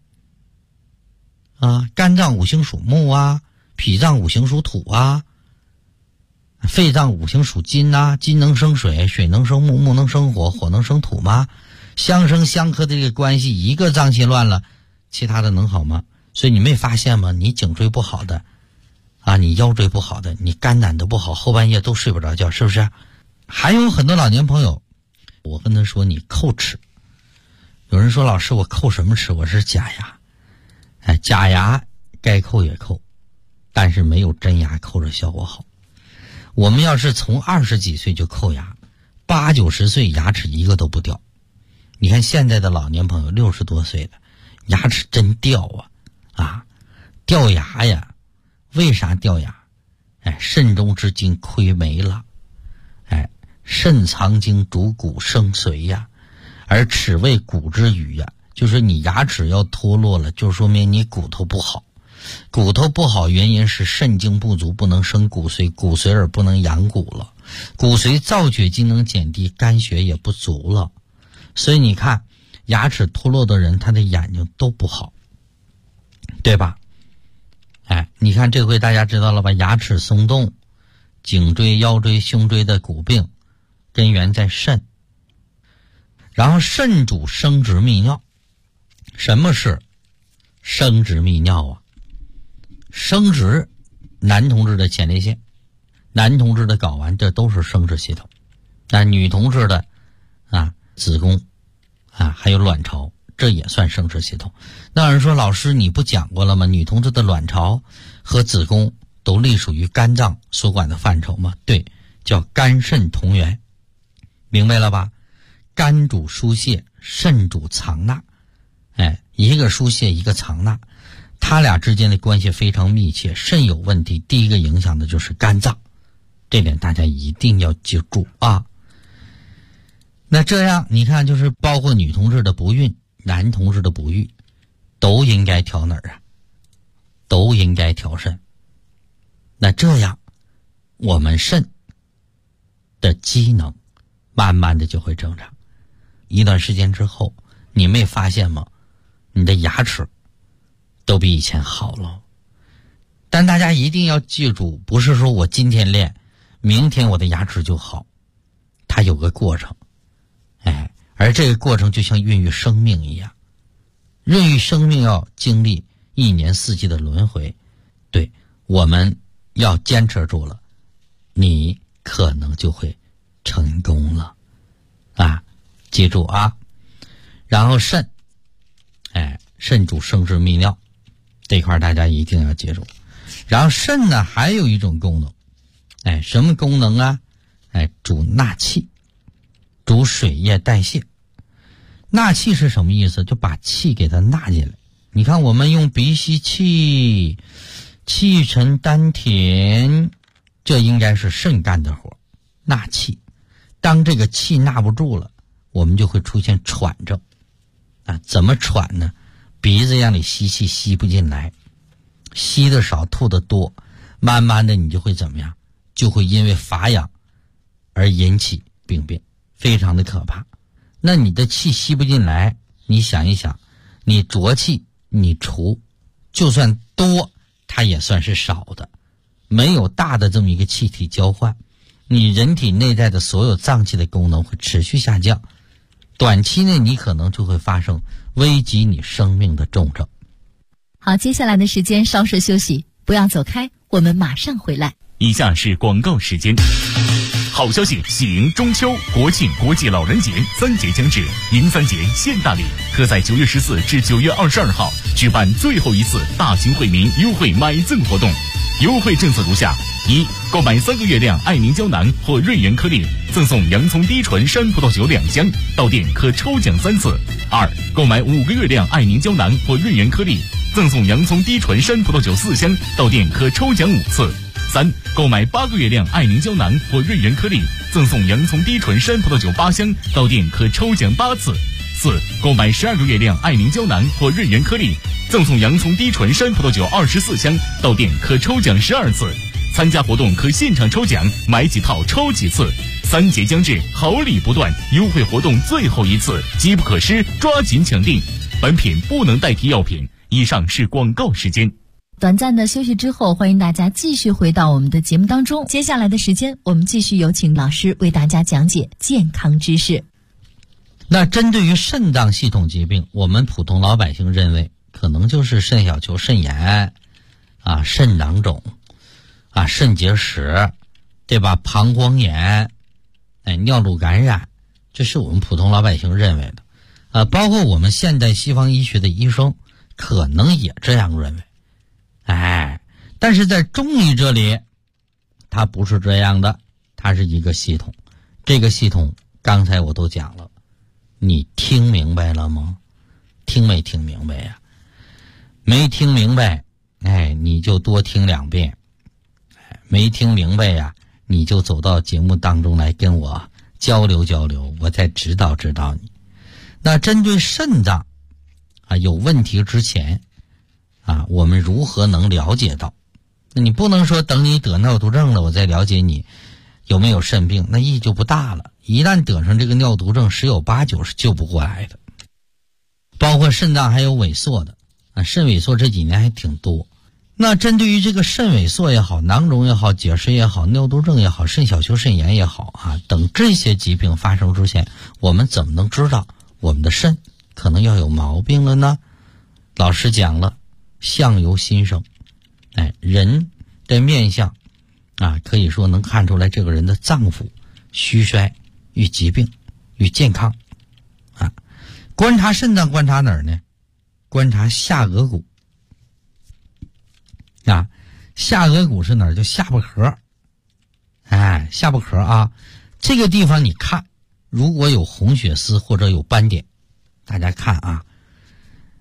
肝脏五行属木啊，脾脏五行属土啊，肺脏五行属金啊，金能生水，水能生木，木能生火，火能生土吗？相生相克的这个关系，一个脏器乱了，其他的能好吗？所以你没发现吗？你颈椎不好的你腰椎不好的，你肝胆都不好，后半夜都睡不着觉，是不是？还有很多老年朋友，我跟他说你叩齿，有人说老师我叩什么齿？我是假牙。假牙该叩也叩，但是没有真牙叩着效果好。我们要是从20几岁就叩牙，80、90岁牙齿一个都不掉。你看现在的老年朋友60多岁的牙齿真掉掉牙呀。为啥掉牙？肾中之精亏没了。肾藏精，主骨生髓呀，而齿为骨之余呀，就是你牙齿要脱落了，就说明你骨头不好。骨头不好原因是肾精不足，不能生骨髓，骨髓而不能养骨了，骨髓造血机能减低，肝血也不足了。所以你看牙齿脱落的人，他的眼睛都不好，对吧？你看这回大家知道了吧？牙齿松动、颈椎、腰椎、胸椎的骨病根源在肾。然后肾主生殖泌尿。什么是生殖泌尿啊？生殖，男同志的前列腺，男同志的睾丸，这都是生殖系统。但女同志的子宫还有卵巢，这也算生殖系统。那有人说老师你不讲过了吗？女同志的卵巢和子宫都隶属于肝脏所管的范畴吗？对，叫肝肾同源，明白了吧？肝主疏泄，肾主藏纳。 一个疏泄，一个藏纳，他俩之间的关系非常密切。肾有问题，第一个影响的就是肝脏，这点大家一定要记住啊。那这样你看，就是包括女同志的不孕，男同志的不育，都应该调哪儿啊？都应该调肾。那这样我们肾的机能慢慢的就会正常。一段时间之后，你没发现吗？你的牙齿都比以前好了。但大家一定要记住，不是说我今天练，明天我的牙齿就好，它有个过程。而这个过程就像孕育生命一样，孕育生命要经历1年4季的轮回。对，我们要坚持住了，你可能就会成功了啊！记住啊。然后肾，肾主生殖泌尿，这块大家一定要记住。然后肾呢还有一种功能，什么功能啊？主纳气，主水液代谢。纳气是什么意思？就把气给它纳进来。你看我们用鼻吸气，气沉丹田，这应该是肾干的活，纳气。当这个气纳不住了，我们就会出现喘症啊。怎么喘呢？鼻子让你吸气吸不进来，吸的少吐的多，慢慢的你就会怎么样？就会因为乏氧而引起病变，非常的可怕。那你的气吸不进来，你想一想，你浊气你除，就算多它也算是少的，没有大的这么一个气体交换，你人体内在的所有脏器的功能会持续下降，短期内你可能就会发生危及你生命的重症。 好，接下来的时间稍事休息，不要走开，我们马上回来。 以下是广告时间。好消息，喜迎中秋、国庆、国际老人节3节将至，迎3节献大礼，特在9月14至9月22号举办最后一次大型惠民优惠买赠活动。优惠政策如下：一、购买3个月亮爱凝胶囊或瑞元颗粒，赠送洋葱低醇山葡萄酒2箱，到店可抽奖3次。二、购买5个月亮爱凝胶囊或瑞元颗粒，赠送洋葱低醇山葡萄酒4箱，到店可抽奖5次。三、购买8个月亮爱凝胶囊或瑞元颗粒，赠送洋葱低醇山葡萄酒8箱，到店可抽奖8次。四、购买12个月亮爱凝胶囊或瑞元颗粒，赠送洋葱低醇山葡萄酒24箱，到店可抽奖12次。参加活动可现场抽奖，买几套抽几次。3节将至，好礼不断，优惠活动最后一次，机不可失，抓紧抢订。本品不能代替药品。以上是广告时间。 短暂的休息之后，欢迎大家继续回到我们的节目当中。接下来的时间，我们继续有请老师为大家讲解健康知识。 那针对于肾脏系统疾病，我们普通老百姓认为可能就是肾小球肾炎啊、肾囊肿啊、肾结石，对吧？膀胱炎、尿路感染，这是我们普通老百姓认为的。包括我们现代西方医学的医生可能也这样认为。但是在中医这里它不是这样的，它是一个系统。这个系统刚才我都讲了，你听明白了吗？听没听明白呀？没听明白，你就多听2遍。没听明白呀，你就走到节目当中来跟我交流交流，我再指导指导你。那针对肾脏有问题之前我们如何能了解到？那你不能说等你得尿毒症了我再了解你有没有肾病，那意义就不大了。一旦得上这个尿毒症，10有8九是救不过来的。包括肾脏还有萎缩的肾萎缩这几年还挺多。那针对于这个肾萎缩也好，囊肿也好，结石也好，尿毒症也好，肾小球肾炎也好等这些疾病发生之前，我们怎么能知道我们的肾可能要有毛病了呢？老师讲了，相由心生，人的面相可以说能看出来这个人的脏腑虚衰与疾病与健康观察肾脏观察哪儿呢？观察下颌骨下颌骨是哪儿？就下巴颏下巴颏这个地方你看，如果有红血丝或者有斑点，大家看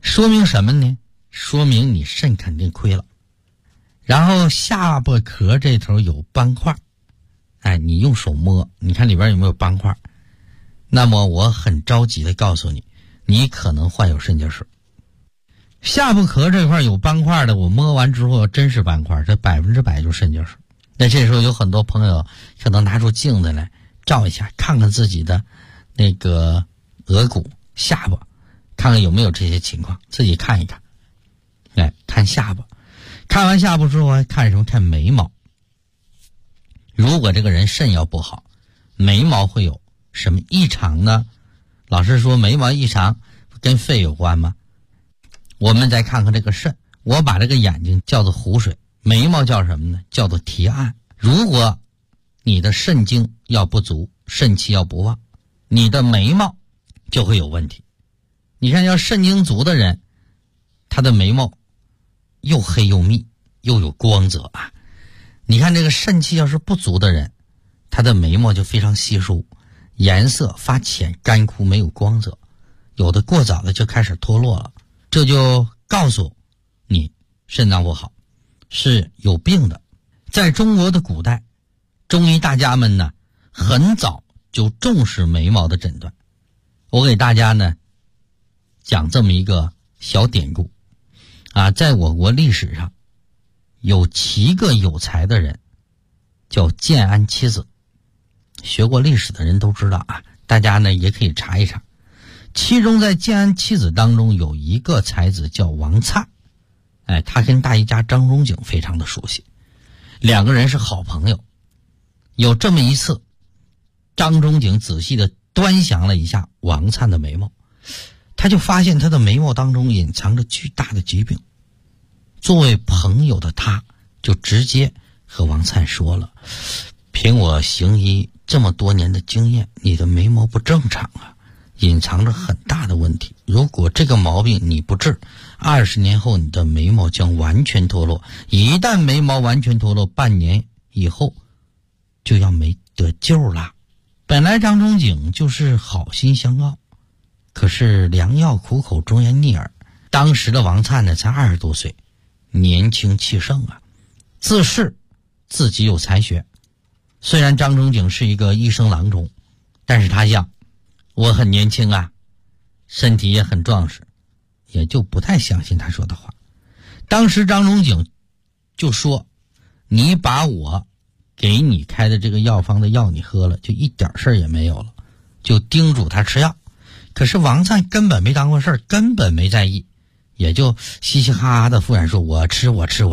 说明什么呢？说明你肾肯定亏了。然后下巴壳这头有斑块，你用手摸，你看里边有没有斑块？那么我很着急的告诉你，你可能患有肾结石。下巴壳这块有斑块的，我摸完之后真是斑块，这100%就是肾结石。那这时候有很多朋友可能拿出镜子来照一下，看看自己的那个额骨、下巴，看看有没有这些情况，自己看一看。看下巴，看完下巴之后还看什么？看眉毛。如果这个人肾要不好，眉毛会有什么异常呢？老师说眉毛异常跟肺有关吗？我们再看看这个肾，我把这个眼睛叫做湖水，眉毛叫什么呢？叫做提暗。如果你的肾精要不足，肾气要不旺，你的眉毛就会有问题。你看要肾精足的人，他的眉毛又黑又密，又有光泽啊。你看这个肾气要是不足的人，他的眉毛就非常稀疏，颜色发浅干枯，没有光泽，有的过早的就开始脱落了。这就告诉你肾脏不好，是有病的。在中国的古代，中医大家们呢很早就重视眉毛的诊断。我给大家呢讲这么一个小典故在我国历史上有7个有才的人叫建安七子，学过历史的人都知道大家呢也可以查一查。其中在建安七子当中有一个才子叫王粲，他跟大医家张仲景非常的熟悉，两个人是好朋友。有这么一次，张仲景仔细的端详了一下王粲的眉毛，他就发现他的眉毛当中隐藏着巨大的疾病。作为朋友的他就直接和王粲说了，凭我行医这么多年的经验，你的眉毛不正常隐藏着很大的问题。如果这个毛病你不治，20年后你的眉毛将完全脱落。一旦眉毛完全脱落，半年以后就要没得救了。本来张仲景就是好心相告，可是良药苦口忠言逆耳。当时的王粲呢才20多岁，年轻气盛自恃自己有才学。虽然张仲景是一个医生郎中，但是他想我很年轻身体也很壮实，也就不太相信他说的话。当时张仲景就说，你把我给你开的这个药方的药你喝了，就一点事儿也没有了，就叮嘱他吃药。可是王粲根本没当过事儿，根本没在意，也就嘻嘻哈哈的敷衍说我吃，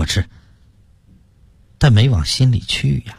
但没往心里去呀。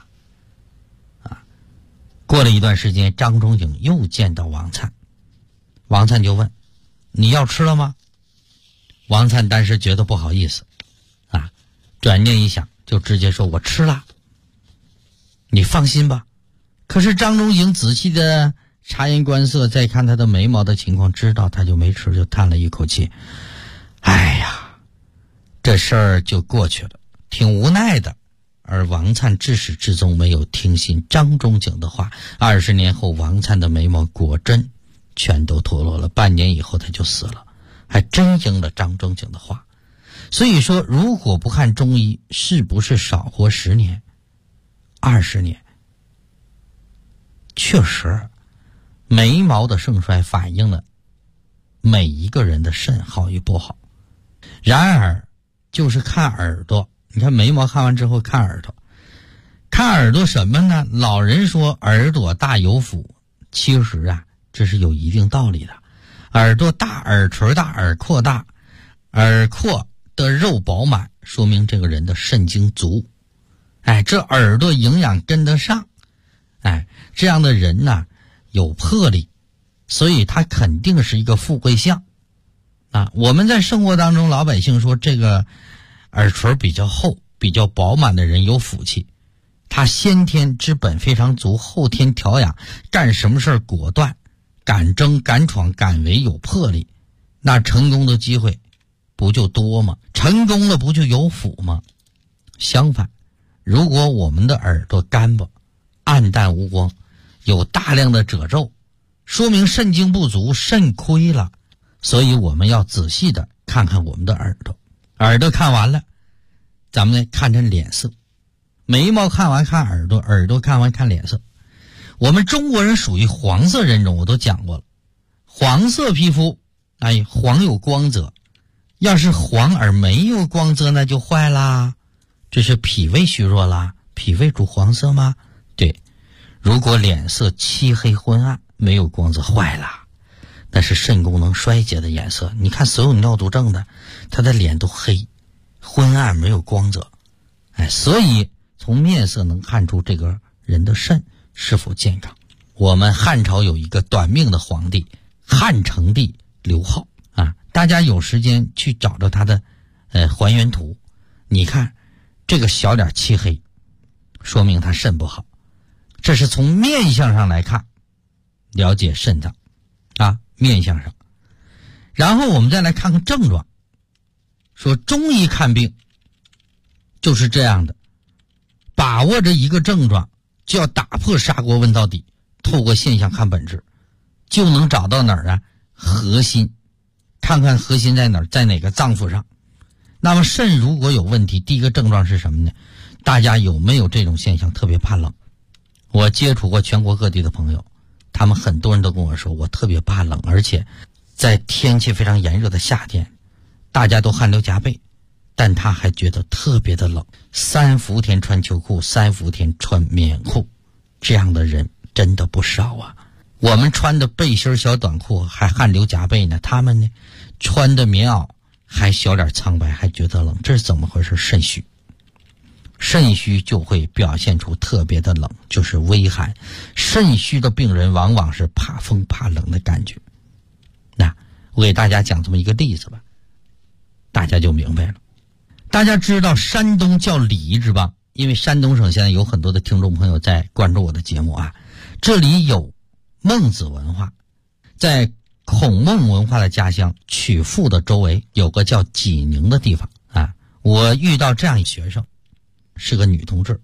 过了一段时间，张仲景又见到王粲，王粲就问，你要吃了吗？王粲当时觉得不好意思转念一想，就直接说我吃了，你放心吧。可是张仲景仔细的察言观色，再看他的眉毛的情况，知道他就没吃，就叹了一口气，哎呀，这事儿就过去了，挺无奈的。而王粲至始至终没有听信张仲景的话，20年后王粲的眉毛果真全都脱落了，半年以后他就死了，还真应了张仲景的话。所以说，如果不看中医，是不是少活10年、20年？确实，眉毛的盛衰反映了每一个人的肾好与不好。然而，就是看耳朵，你看眉毛看完之后看耳朵，看耳朵什么呢？老人说耳朵大有福，其实这是有一定道理的。耳朵大，耳垂大，耳廓大，耳廓的肉饱满，说明这个人的肾精足。这耳朵营养跟得上，这样的人呢有魄力，所以他肯定是一个富贵相我们在生活当中，老百姓说这个耳垂比较厚、比较饱满的人有福气，他先天之本非常足，后天调养，干什么事儿果断，敢争敢闯敢为，有魄力，那成功的机会不就多吗？成功了不就有福吗？相反，如果我们的耳朵干巴、暗淡无光，有大量的褶皱，说明肾精不足，肾亏了。所以我们要仔细的看看我们的耳朵，耳朵看完了，咱们呢看看脸色，眉毛看完看耳朵，耳朵看完看脸色。我们中国人属于黄色人种，我都讲过了，黄色皮肤，黄有光泽，要是黄而没有光泽那就坏啦，这是脾胃虚弱啦。脾胃主黄色吗？对。如果脸色漆黑昏暗，没有光泽，坏了，那是肾功能衰竭的颜色。你看所有尿毒症的，他的脸都黑昏暗，没有光泽。所以从面色能看出这个人的肾是否健康。我们汉朝有一个短命的皇帝汉成帝刘浩大家有时间去找找他的还原图，你看这个小脸漆黑，说明他肾不好。这是从面相上来看，了解肾脏面相上。然后我们再来看看症状，说中医看病就是这样的，把握着一个症状就要打破砂锅问到底，透过现象看本质，就能找到哪儿核心，看看核心在哪儿，在哪个脏腑上。那么肾如果有问题，第一个症状是什么呢？大家有没有这种现象？特别怕冷。我接触过全国各地的朋友，他们很多人都跟我说，我特别怕冷，而且在天气非常炎热的夏天，大家都汗流浃背，但他还觉得特别的冷。3伏天穿秋裤，3伏天穿棉裤，这样的人真的不少啊。我们穿的背心小短裤还汗流浃背呢，他们呢穿的棉袄还小脸苍白，还觉得冷，这是怎么回事？肾虚。肾虚就会表现出特别的冷，就是微寒。肾虚的病人往往是怕风怕冷的感觉。那我给大家讲这么一个例子吧，大家就明白了。大家知道山东叫黎之邦，因为山东省现在有很多的听众朋友在关注我的节目这里有孟子文化，在孔孟文化的家乡曲阜的周围有个叫济宁的地方我遇到这样一学生，是个女同志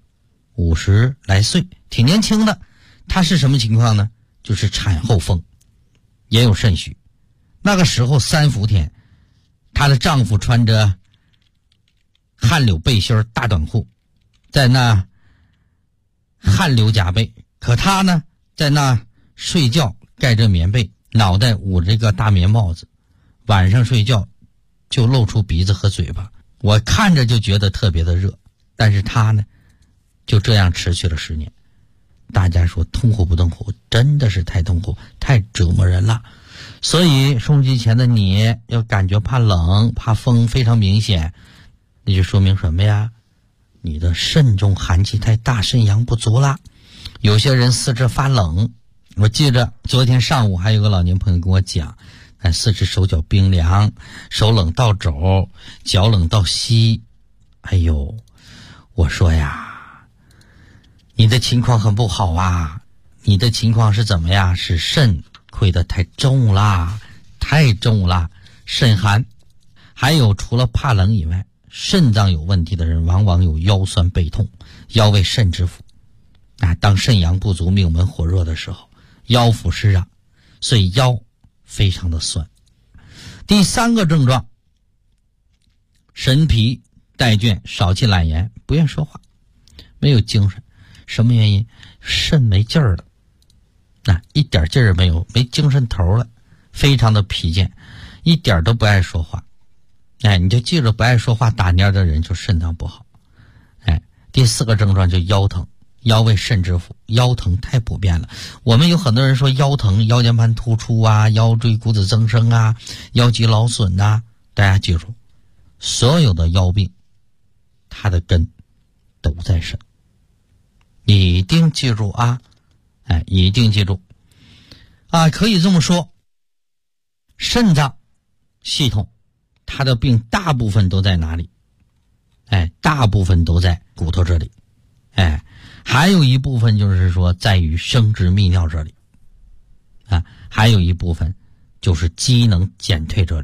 ，50来岁，挺年轻的。她是什么情况呢？就是产后风，也有肾虚。那个时候3伏天，她的丈夫穿着汗流背心大短裤，在那汗流浃背，可她呢在那睡觉，盖着棉被，脑袋捂着个大棉帽子，晚上睡觉就露出鼻子和嘴巴，我看着就觉得特别的热。但是他呢就这样持续了10年。大家说痛苦不痛苦？真的是太痛苦，太折磨人了。所以收音机前的你要感觉怕冷怕风非常明显，那就说明什么呀？你的肾中寒气太大，肾阳不足了。有些人四肢发冷，我记着昨天上午还有个老年朋友跟我讲，四肢手脚冰凉，手冷到肘，脚冷到膝。哎呦，我说呀，你的情况很不好啊，你的情况是怎么呀？是肾亏得太重啦，太重啦，肾寒。还有除了怕冷以外，肾脏有问题的人往往有腰酸背痛，腰为肾之府当肾阳不足，命门火热的时候，腰腹湿热，所以腰非常的酸。第3个症状，神疲怠倦，少气懒言，不愿说话，没有精神。什么原因？肾没劲儿了一点劲儿没有，没精神头了，非常的疲倦，一点都不爱说话。你就记着，不爱说话打蔫的人就肾脏不好。第4个症状就腰疼，腰为肾之府，腰疼太普遍了。我们有很多人说腰疼，腰间盘突出腰椎骨质增生腰肌劳损大家记住，所有的腰病它的根都在肾，一定记住一定记住可以这么说，肾脏系统它的病大部分都在哪里？大部分都在骨头这里，还有一部分就是说在于生殖泌尿这里还有一部分就是机能减退这里。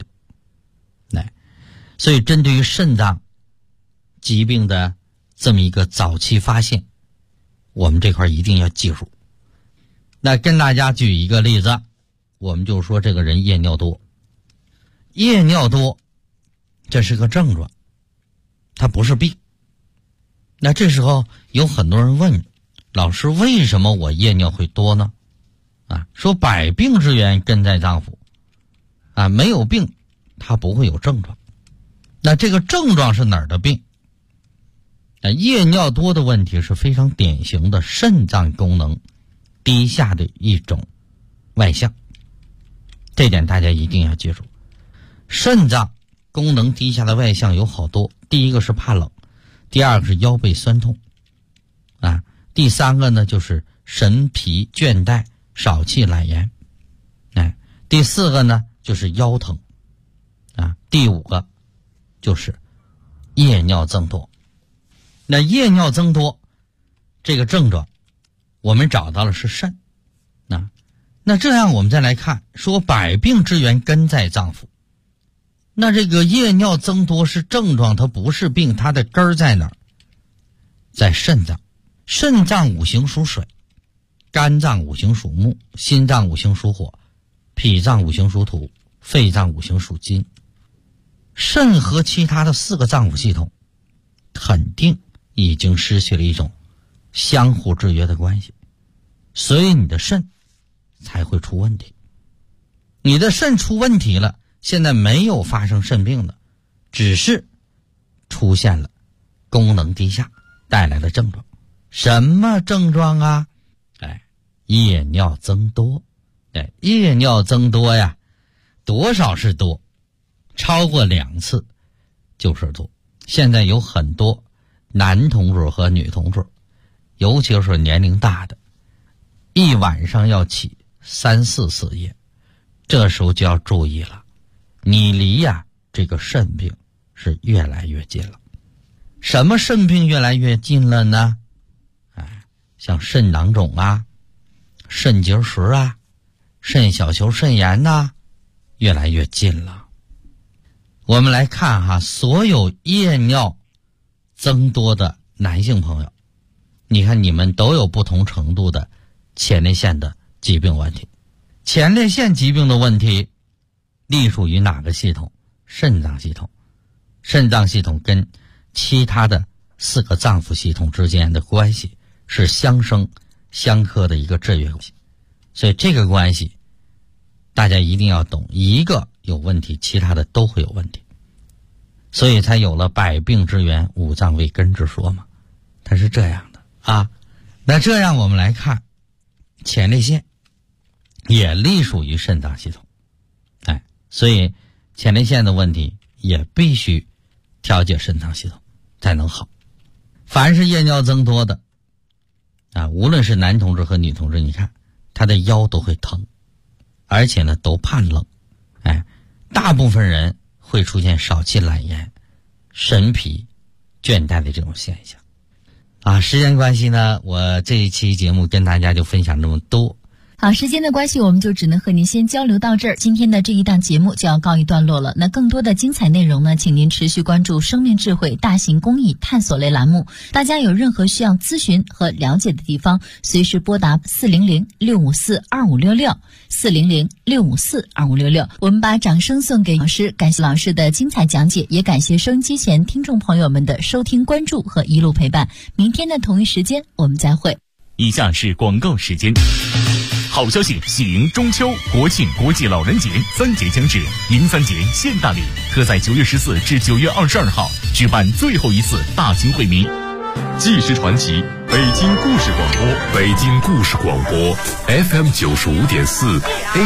所以针对于肾脏疾病的这么一个早期发现，我们这块一定要记住。那跟大家举一个例子，我们就说这个人夜尿多。夜尿多这是个症状，它不是病。那这时候有很多人问，老师，为什么我夜尿会多呢？说百病之源根在脏腑，没有病它不会有症状。那这个症状是哪儿的病？夜尿多的问题是非常典型的肾脏功能低下的一种外象，这点大家一定要记住。肾脏功能低下的外象有好多，第一个是怕冷，第二个是腰背酸痛，第三个呢就是神疲倦怠、少气懒言，第四个呢就是腰疼，第五个就是夜尿增多。那夜尿增多这个症状我们找到了是肾，那这样我们再来看，说百病之源根在脏腑，那这个夜尿增多是症状，它不是病，它的根儿在哪儿？在肾脏。肾脏五行属水，肝脏五行属木，心脏五行属火，脾脏五行属土，肺脏五行属金。肾和其他的4个脏腑系统肯定已经失去了一种相互制约的关系，所以你的肾才会出问题。你的肾出问题了，现在没有发生肾病的，只是出现了功能低下带来的症状。什么症状啊？夜尿增多。夜尿增多呀，多少是多？超过2次就是多。现在有很多男同志和女同志，尤其是年龄大的，一晚上要起3、4次夜，这时候就要注意了，你离这个肾病是越来越近了。什么肾病越来越近了呢？像肾囊肿肾结石肾小球肾炎越来越近了。我们来看所有夜尿增多的男性朋友，你看你们都有不同程度的前列腺的疾病问题。前列腺疾病的问题隶属于哪个系统？肾脏系统。肾脏系统跟其他的4个脏腑系统之间的关系是相生相克的一个制约关系，所以这个关系大家一定要懂，一个有问题，其他的都会有问题，所以才有了百病之源五脏为根之说嘛，它是这样的那这样我们来看，前列腺也隶属于肾脏系统，所以前列腺的问题也必须调节肾脏系统才能好。凡是夜尿增多的无论是男同志和女同志，你看他的腰都会疼，而且呢都怕冷，大部分人会出现少气懒言、神疲倦怠的这种现象时间关系呢，我这一期节目跟大家就分享这么多。 好，时间的关系，我们就只能和您先交流到这儿。今天的这一档节目就要告一段落了。那更多的精彩内容呢，请您持续关注生命智慧大型公益探索类栏目。大家有任何需要咨询和了解的地方，随时拨打400-654-2566 400-654-2566。我们把掌声送给老师，感谢老师的精彩讲解，也感谢收音机前听众朋友们的收听关注和一路陪伴。明天的同一时间我们再会。 以下是广告时间。好消息，喜迎中秋、国庆、国际老人节3节将至，迎3节现大礼，特在9月14至9月22号举办最后一次大型惠民。纪实传奇，北京故事广播， 北京故事广播 FM 95.4